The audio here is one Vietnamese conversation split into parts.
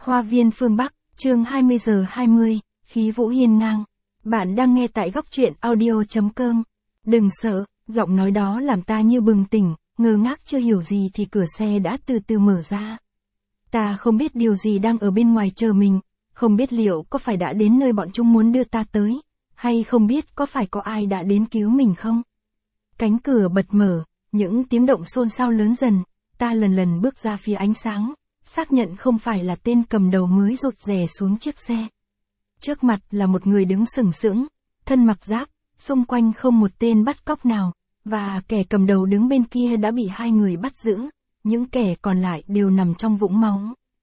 Hoa viên phương Bắc, chương 20:20, khí vũ hiên ngang. Bạn đang nghe tại góc truyện audio.com. Đừng sợ, giọng nói đó làm ta như bừng tỉnh, ngơ ngác chưa hiểu gì thì cửa xe đã từ từ mở ra. Ta không biết điều gì đang ở bên ngoài chờ mình, không biết liệu có phải đã đến nơi bọn chúng muốn đưa ta tới, hay không biết có phải có ai đã đến cứu mình không. Cánh cửa bật mở, những tiếng động xôn xao lớn dần, ta lần lần bước ra phía ánh sáng, xác nhận không phải là tên cầm đầu mới rụt rè xuống chiếc xe. Trước mặt là một người đứng sừng sững, thân mặc giáp, xung quanh không một tên bắt cóc nào, và kẻ cầm đầu đứng bên kia đã bị hai người bắt giữ, những kẻ còn lại đều nằm trong vũng máu.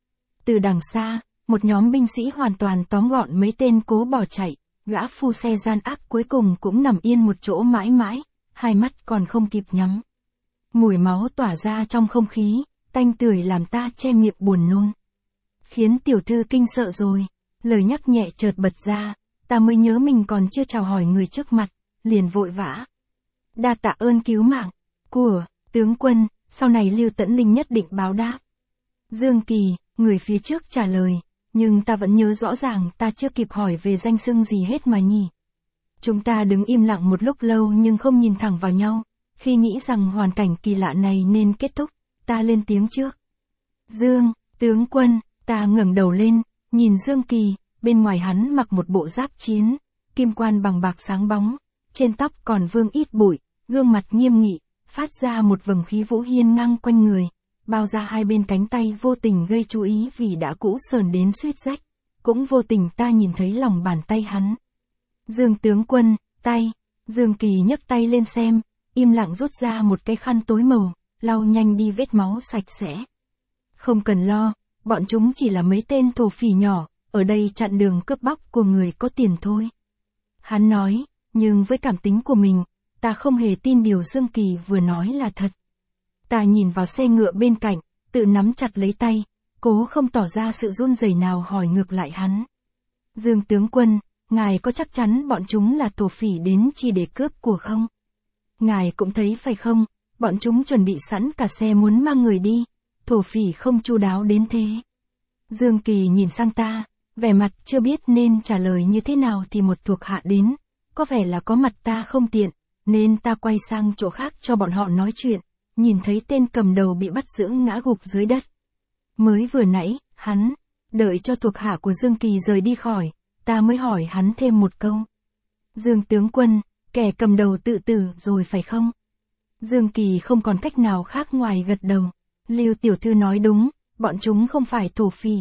Từ đằng xa, một nhóm binh sĩ hoàn toàn tóm gọn mấy tên cố bỏ chạy, gã phu xe gian ác cuối cùng cũng nằm yên một chỗ mãi mãi, hai mắt còn không kịp nhắm. Mùi máu tỏa ra trong không khí, tanh tưởi làm ta che miệng buồn nôn. Khiến tiểu thư kinh sợ rồi, lời nhắc nhẹ chợt bật ra, ta mới nhớ mình còn chưa chào hỏi người trước mặt, liền vội vã. Đa tạ ơn cứu mạng của tướng quân, sau này Lưu Tẫn Linh nhất định báo đáp. Dương Kỳ, người phía trước trả lời, nhưng ta vẫn nhớ rõ ràng ta chưa kịp hỏi về danh xưng gì hết mà nhỉ. Chúng ta đứng im lặng một lúc lâu nhưng không nhìn thẳng vào nhau, khi nghĩ rằng hoàn cảnh kỳ lạ này nên kết thúc, ta lên tiếng trước. Dương, tướng quân, ta ngẩng đầu lên, nhìn Dương Kỳ, bên ngoài hắn mặc một bộ giáp chiến, kim quan bằng bạc sáng bóng, trên tóc còn vương ít bụi, gương mặt nghiêm nghị, phát ra một vầng khí vũ hiên ngang quanh người, bao ra hai bên cánh tay vô tình gây chú ý vì đã cũ sờn đến suýt rách, cũng vô tình ta nhìn thấy lòng bàn tay hắn. Dương tướng quân, tay, Dương Kỳ nhấc tay lên xem, im lặng rút ra một cái khăn tối màu, lau nhanh đi vết máu sạch sẽ. Không cần lo, bọn chúng chỉ là mấy tên thổ phỉ nhỏ, ở đây chặn đường cướp bóc của người có tiền thôi. Hắn nói, nhưng với cảm tính của mình, ta không hề tin điều Dương Kỳ vừa nói là thật. Ta nhìn vào xe ngựa bên cạnh, tự nắm chặt lấy tay, cố không tỏ ra sự run rẩy nào hỏi ngược lại hắn. Dương tướng quân, ngài có chắc chắn bọn chúng là thổ phỉ đến chỉ để cướp của không? Ngài cũng thấy phải không, bọn chúng chuẩn bị sẵn cả xe muốn mang người đi, thổ phỉ không chu đáo đến thế. Dương Kỳ nhìn sang ta, vẻ mặt chưa biết nên trả lời như thế nào thì một thuộc hạ đến, có vẻ là có mặt ta không tiện, nên ta quay sang chỗ khác cho bọn họ nói chuyện, nhìn thấy tên cầm đầu bị bắt giữ ngã gục dưới đất. Mới vừa nãy, hắn, đợi cho thuộc hạ của Dương Kỳ rời đi khỏi, ta mới hỏi hắn thêm một câu. Dương tướng quân, kẻ cầm đầu tự tử rồi phải không? Dương Kỳ không còn cách nào khác ngoài gật đầu. Lưu tiểu thư nói đúng, bọn chúng không phải thổ phỉ.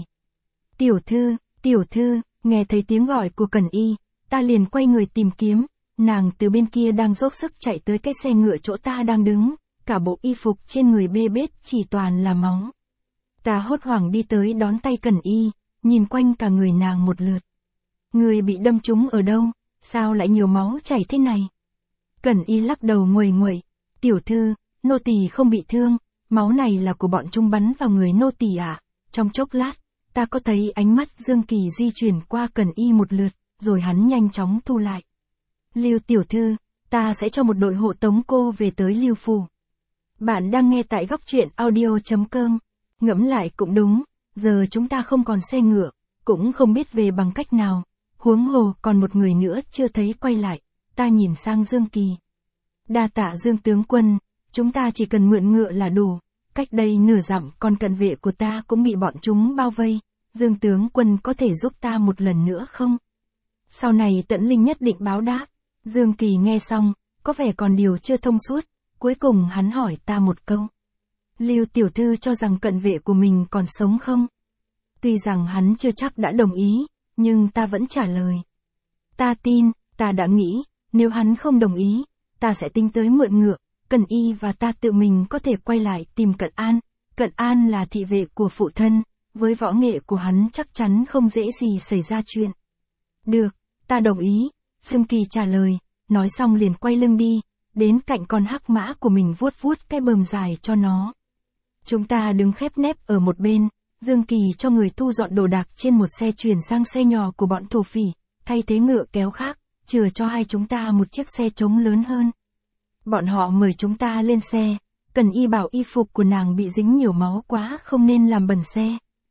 Tiểu thư, nghe thấy tiếng gọi của Cẩn Y, ta liền quay người tìm kiếm, nàng từ bên kia đang dốc sức chạy tới cái xe ngựa chỗ ta đang đứng, cả bộ y phục trên người bê bết chỉ toàn là máu. Ta hốt hoảng đi tới đón tay Cẩn Y, nhìn quanh cả người nàng một lượt. Người bị đâm trúng ở đâu, sao lại nhiều máu chảy thế này? Cẩn Y lắc đầu nguầy nguậy, tiểu thư, nô tỳ không bị thương, máu này là của bọn chúng bắn vào người nô tỳ à? Trong chốc lát, ta có thấy ánh mắt Dương Kỳ di chuyển qua Cẩn Y một lượt, rồi hắn nhanh chóng thu lại. Lưu tiểu thư, ta sẽ cho một đội hộ tống cô về tới Lưu phủ. Bạn đang nghe tại góc truyện audio.com. Ngẫm lại cũng đúng, giờ chúng ta không còn xe ngựa, cũng không biết về bằng cách nào, huống hồ còn một người nữa chưa thấy quay lại. Ta nhìn sang Dương Kỳ. Đa tạ Dương tướng quân, chúng ta chỉ cần mượn ngựa là đủ, cách đây nửa dặm con cận vệ của ta cũng bị bọn chúng bao vây, Dương tướng quân có thể giúp ta một lần nữa không? Sau này Tẫn Linh nhất định báo đáp. Dương Kỳ nghe xong, có vẻ còn điều chưa thông suốt, cuối cùng hắn hỏi ta một câu. Lưu tiểu thư cho rằng cận vệ của mình còn sống không? Tuy rằng hắn chưa chắc đã đồng ý, nhưng ta vẫn trả lời. Ta tin, ta đã nghĩ, nếu hắn không đồng ý, ta sẽ tính tới mượn ngựa, Cẩn Y và ta tự mình có thể quay lại tìm Cận An. Cận An là thị vệ của phụ thân, với võ nghệ của hắn chắc chắn không dễ gì xảy ra chuyện. Được, ta đồng ý, Dương Kỳ trả lời, nói xong liền quay lưng đi, đến cạnh con hắc mã của mình vuốt vuốt cái bờm dài cho nó. Chúng ta đứng khép nép ở một bên, Dương Kỳ cho người thu dọn đồ đạc trên một xe chuyển sang xe nhỏ của bọn thổ phỉ, thay thế ngựa kéo khác, chừa cho hai chúng ta một chiếc xe trống lớn hơn. Bọn họ mời chúng ta lên xe, Cẩn Y bảo y phục của nàng bị dính nhiều máu quá không nên làm bẩn xe.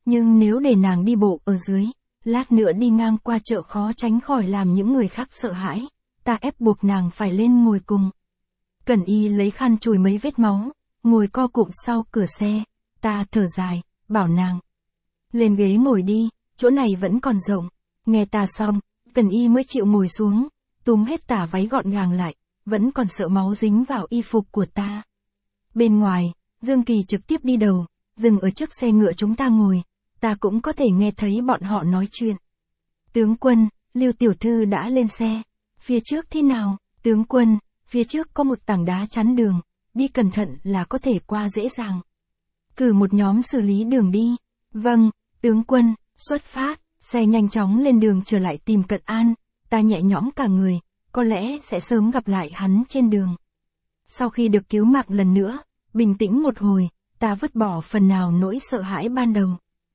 nhưng nếu để nàng đi bộ ở dưới, lát nữa đi ngang qua chợ khó tránh khỏi làm những người khác sợ hãi, ta ép buộc nàng phải lên ngồi cùng. Cẩn Y lấy khăn chùi mấy vết máu, ngồi co cụm sau cửa xe, ta thở dài, bảo nàng. Lên ghế ngồi đi, chỗ này vẫn còn rộng. Nghe ta xong, Cẩn Y mới chịu ngồi xuống, túm hết tả váy gọn gàng lại, vẫn còn sợ máu dính vào y phục của ta. Bên ngoài, Dương Kỳ trực tiếp đi đầu, dừng ở trước xe ngựa chúng ta ngồi, ta cũng có thể nghe thấy bọn họ nói chuyện. Tướng quân, Lưu tiểu thư đã lên xe. Phía trước thế nào? Tướng quân, phía trước có một tảng đá chắn đường, đi cẩn thận là có thể qua dễ dàng. Cử một nhóm xử lý đường đi. Vâng, tướng quân, xuất phát. Xe nhanh chóng lên đường trở lại tìm Cận An, ta nhẹ nhõm cả người, có lẽ sẽ sớm gặp lại hắn trên đường. Sau khi được cứu mạng lần nữa, bình tĩnh một hồi, ta vứt bỏ phần nào nỗi sợ hãi ban đầu.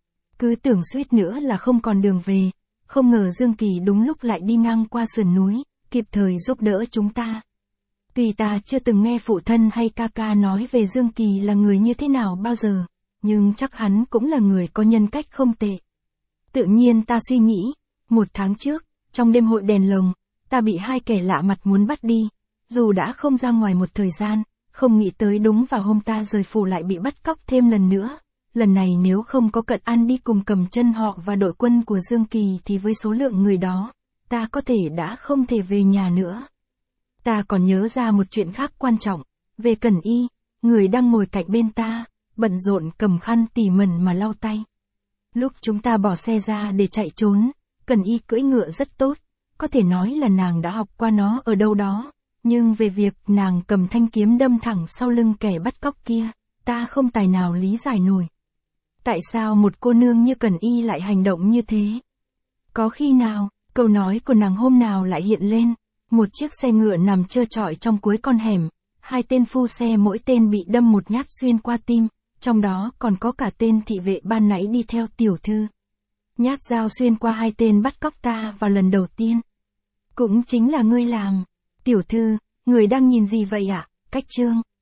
Cứ tưởng suýt nữa là không còn đường về, không ngờ Dương Kỳ đúng lúc lại đi ngang qua sườn núi, kịp thời giúp đỡ chúng ta. Tuy ta chưa từng nghe phụ thân hay ca ca nói về Dương Kỳ là người như thế nào bao giờ, nhưng chắc hắn cũng là người có nhân cách không tệ. Tự nhiên ta suy nghĩ, 1 tháng trước, trong đêm hội đèn lồng, ta bị 2 kẻ lạ mặt muốn bắt đi, dù đã không ra ngoài một thời gian, không nghĩ tới đúng vào hôm ta rời phủ lại bị bắt cóc thêm lần nữa. Lần này nếu không có Cận An đi cùng cầm chân họ và đội quân của Dương Kỳ thì với số lượng người đó, ta có thể đã không thể về nhà nữa. Ta còn nhớ ra một chuyện khác quan trọng, về Cẩn Y, người đang ngồi cạnh bên ta, bận rộn cầm khăn tỉ mẩn mà lau tay. Lúc chúng ta bỏ xe ra để chạy trốn, Cẩn Y cưỡi ngựa rất tốt, có thể nói là nàng đã học qua nó ở đâu đó, nhưng về việc nàng cầm thanh kiếm đâm thẳng sau lưng kẻ bắt cóc kia, ta không tài nào lý giải nổi. Tại sao một cô nương như Cẩn Y lại hành động như thế? Có khi nào, câu nói của nàng hôm nào lại hiện lên, một chiếc xe ngựa nằm trơ trọi trong cuối con hẻm, 2 tên phu xe mỗi tên bị đâm một nhát xuyên qua tim, trong đó còn có cả tên thị vệ ban nãy đi theo tiểu thư. Nhát dao xuyên qua 2 tên bắt cóc ta vào lần đầu tiên. Cũng chính là ngươi làm. Tiểu thư, người đang nhìn gì vậy ạ? Cách chương.